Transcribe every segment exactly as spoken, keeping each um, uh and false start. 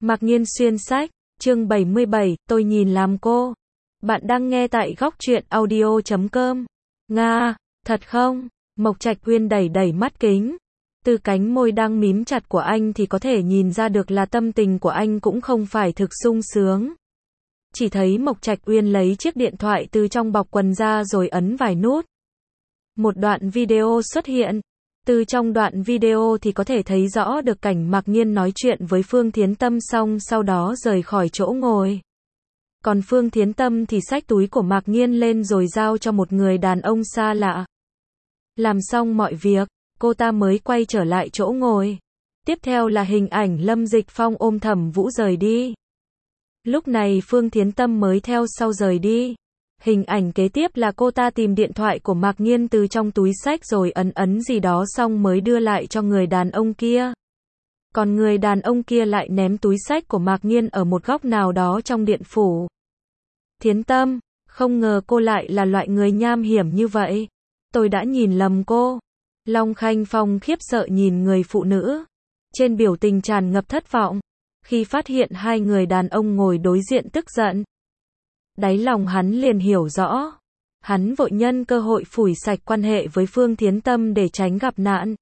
Mạc Nhiên xuyên sách, chương bảy mươi bảy, tôi nhìn làm cô. Bạn đang nghe tại góc truyện audio chấm com. Nga, thật không? Mộc Trạch Uyên đẩy đẩy mắt kính. Từ cánh môi đang mím chặt của anh thì có thể nhìn ra được là tâm tình của anh cũng không phải thực sung sướng. Chỉ thấy Mộc Trạch Uyên lấy chiếc điện thoại từ trong bọc quần ra rồi ấn vài nút. Một đoạn video xuất hiện. Từ trong đoạn video thì có thể thấy rõ được cảnh Mạc Nhiên nói chuyện với Phương Thiến Tâm xong sau đó rời khỏi chỗ ngồi. Còn Phương Thiến Tâm thì xách túi của Mạc Nhiên lên rồi giao cho một người đàn ông xa lạ. Làm xong mọi việc, cô ta mới quay trở lại chỗ ngồi. Tiếp theo là hình ảnh Lâm Dịch Phong ôm Thẩm Vũ rời đi. Lúc này Phương Thiến Tâm mới theo sau rời đi. Hình ảnh kế tiếp là cô ta tìm điện thoại của Mạc Nhiên từ trong túi xách rồi ấn ấn gì đó xong mới đưa lại cho người đàn ông kia. Còn người đàn ông kia lại ném túi xách của Mạc Nhiên ở một góc nào đó trong điện phủ. Thiến Tâm, không ngờ cô lại là loại người nham hiểm như vậy. Tôi đã nhìn lầm cô. Long Khanh Phong khiếp sợ nhìn người phụ nữ. Trên biểu tình tràn ngập thất vọng. Khi phát hiện hai người đàn ông ngồi đối diện tức giận. Đáy lòng hắn liền hiểu rõ. Hắn vội nhân cơ hội phủi sạch quan hệ với Phương Thiến Tâm để tránh gặp nạn.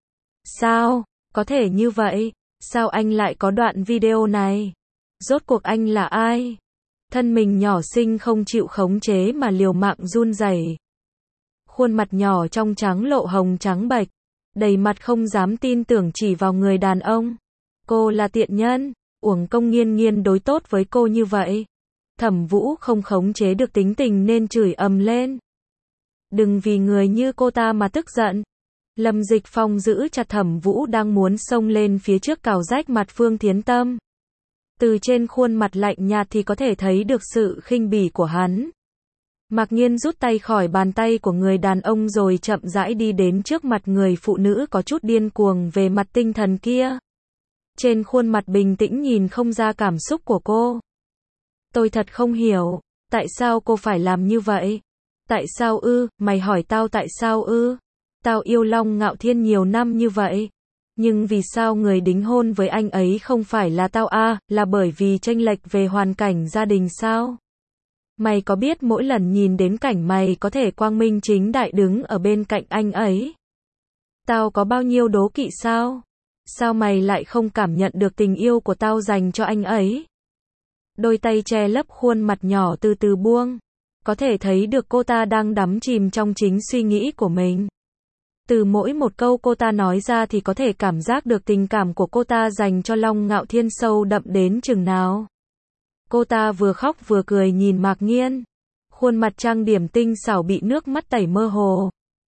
Sao? Có thể như vậy? Sao anh lại có đoạn video này? Rốt cuộc anh là ai? Thân mình nhỏ xinh không chịu khống chế mà liều mạng run rẩy. Khuôn mặt nhỏ trong trắng lộ hồng trắng bệch. Đầy mặt không dám tin tưởng chỉ vào người đàn ông. Cô là tiện nhân. Uổng công Nghiên Nghiên đối tốt với cô như vậy. Thẩm Vũ không khống chế được tính tình nên chửi ầm lên. Đừng vì người như cô ta mà tức giận. Lâm Dịch Phong giữ chặt Thẩm Vũ đang muốn xông lên phía trước cào rách mặt Phương Thiến Tâm. Từ trên khuôn mặt lạnh nhạt thì có thể thấy được sự khinh bỉ của hắn. Mạc Nhiên rút tay khỏi bàn tay của người đàn ông rồi chậm rãi đi đến trước mặt người phụ nữ có chút điên cuồng về mặt tinh thần kia. Trên khuôn mặt bình tĩnh nhìn không ra cảm xúc của cô. Tôi thật không hiểu, tại sao cô phải làm như vậy? Tại sao ư, mày hỏi tao tại sao ư? Tao yêu Long Ngạo Thiên nhiều năm như vậy. Nhưng vì sao người đính hôn với anh ấy không phải là tao a, là bởi vì chênh lệch về hoàn cảnh gia đình sao? Mày có biết mỗi lần nhìn đến cảnh mày có thể quang minh chính đại đứng ở bên cạnh anh ấy? Tao có bao nhiêu đố kỵ sao? Sao mày lại không cảm nhận được tình yêu của tao dành cho anh ấy? Đôi tay che lấp khuôn mặt nhỏ từ từ buông. Có thể thấy được cô ta đang đắm chìm trong chính suy nghĩ của mình. Từ mỗi một câu cô ta nói ra thì có thể cảm giác được tình cảm của cô ta dành cho Long Ngạo Thiên sâu đậm đến chừng nào. Cô ta vừa khóc vừa cười nhìn Mạc Nhiên. Khuôn mặt trang điểm tinh xảo bị nước mắt tẩy mơ hồ.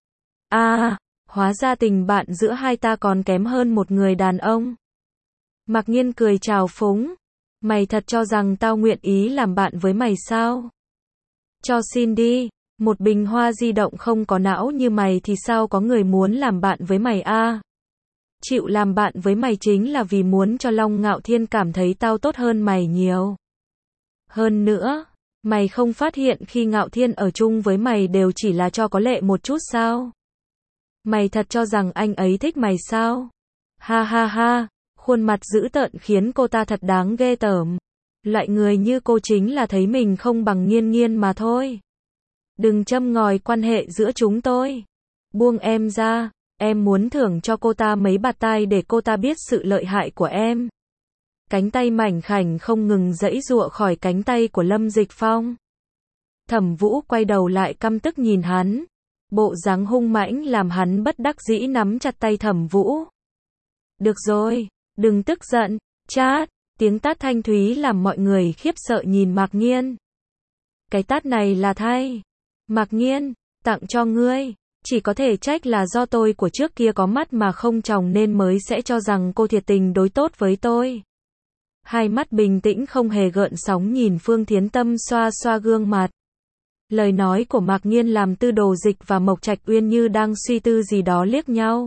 À, hóa ra tình bạn giữa hai ta còn kém hơn một người đàn ông. Mạc Nhiên cười trào phúng. Mày thật cho rằng tao nguyện ý làm bạn với mày sao? Cho xin đi, một bình hoa di động không có não như mày thì sao có người muốn làm bạn với mày a? À? Chịu làm bạn với mày chính là vì muốn cho Long Ngạo Thiên cảm thấy tao tốt hơn mày nhiều. Hơn nữa, mày không phát hiện khi Ngạo Thiên ở chung với mày đều chỉ là cho có lệ một chút sao? Mày thật cho rằng anh ấy thích mày sao? Ha ha ha. Khuôn mặt dữ tợn khiến cô ta thật đáng ghê tởm. Loại người như cô chính là thấy mình không bằng Nghiên Nghiên mà thôi. Đừng châm ngòi quan hệ giữa chúng tôi. Buông em ra, em muốn thưởng cho cô ta mấy bạt tai để cô ta biết sự lợi hại của em. Cánh tay mảnh khảnh không ngừng giãy giụa khỏi cánh tay của Lâm Dịch Phong. Thẩm Vũ quay đầu lại căm tức nhìn hắn. Bộ dáng hung mãnh làm hắn bất đắc dĩ nắm chặt tay Thẩm Vũ. Được rồi. Đừng tức giận, chát, tiếng tát thanh thúy làm mọi người khiếp sợ nhìn Mạc Nhiên. Cái tát này là thay. Mạc Nhiên, tặng cho ngươi, chỉ có thể trách là do tôi của trước kia có mắt mà không tròng nên mới sẽ cho rằng cô thiệt tình đối tốt với tôi. Hai mắt bình tĩnh không hề gợn sóng nhìn Phương Thiến Tâm xoa xoa gương mặt. Lời nói của Mạc Nhiên làm Tư Đồ Dịch và Mộc Trạch Uyên như đang suy tư gì đó liếc nhau.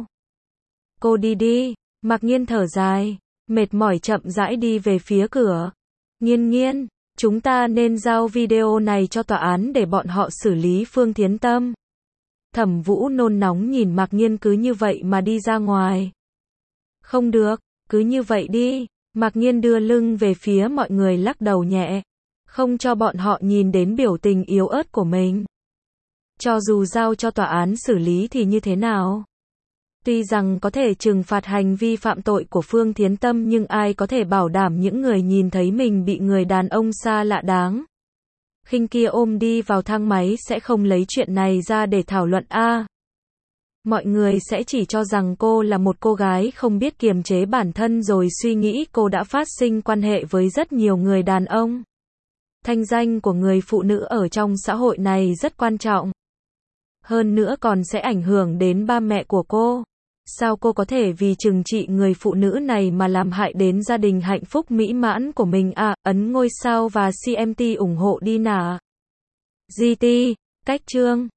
Cô đi đi. Mạc Nhiên thở dài, mệt mỏi chậm rãi đi về phía cửa. Nghiên Nghiên, chúng ta nên giao video này cho tòa án để bọn họ xử lý Phương Thiến Tâm. Thẩm Vũ nôn nóng nhìn Mạc Nhiên cứ như vậy mà đi ra ngoài. Không được, cứ như vậy đi. Mạc Nhiên đưa lưng về phía mọi người lắc đầu nhẹ, không cho bọn họ nhìn đến biểu tình yếu ớt của mình. Cho dù giao cho tòa án xử lý thì như thế nào? Tuy rằng có thể trừng phạt hành vi phạm tội của Phương Thiến Tâm nhưng ai có thể bảo đảm những người nhìn thấy mình bị người đàn ông xa lạ đáng khinh kia ôm đi vào thang máy sẽ không lấy chuyện này ra để thảo luận a. Mọi người sẽ chỉ cho rằng cô là một cô gái không biết kiềm chế bản thân rồi suy nghĩ cô đã phát sinh quan hệ với rất nhiều người đàn ông. Thanh danh của người phụ nữ ở trong xã hội này rất quan trọng. Hơn nữa còn sẽ ảnh hưởng đến ba mẹ của cô. Sao cô có thể vì trừng trị người phụ nữ này mà làm hại đến gia đình hạnh phúc mỹ mãn của mình à? Ấn ngôi sao và xê em tê ủng hộ đi nà. giê tê, cách chương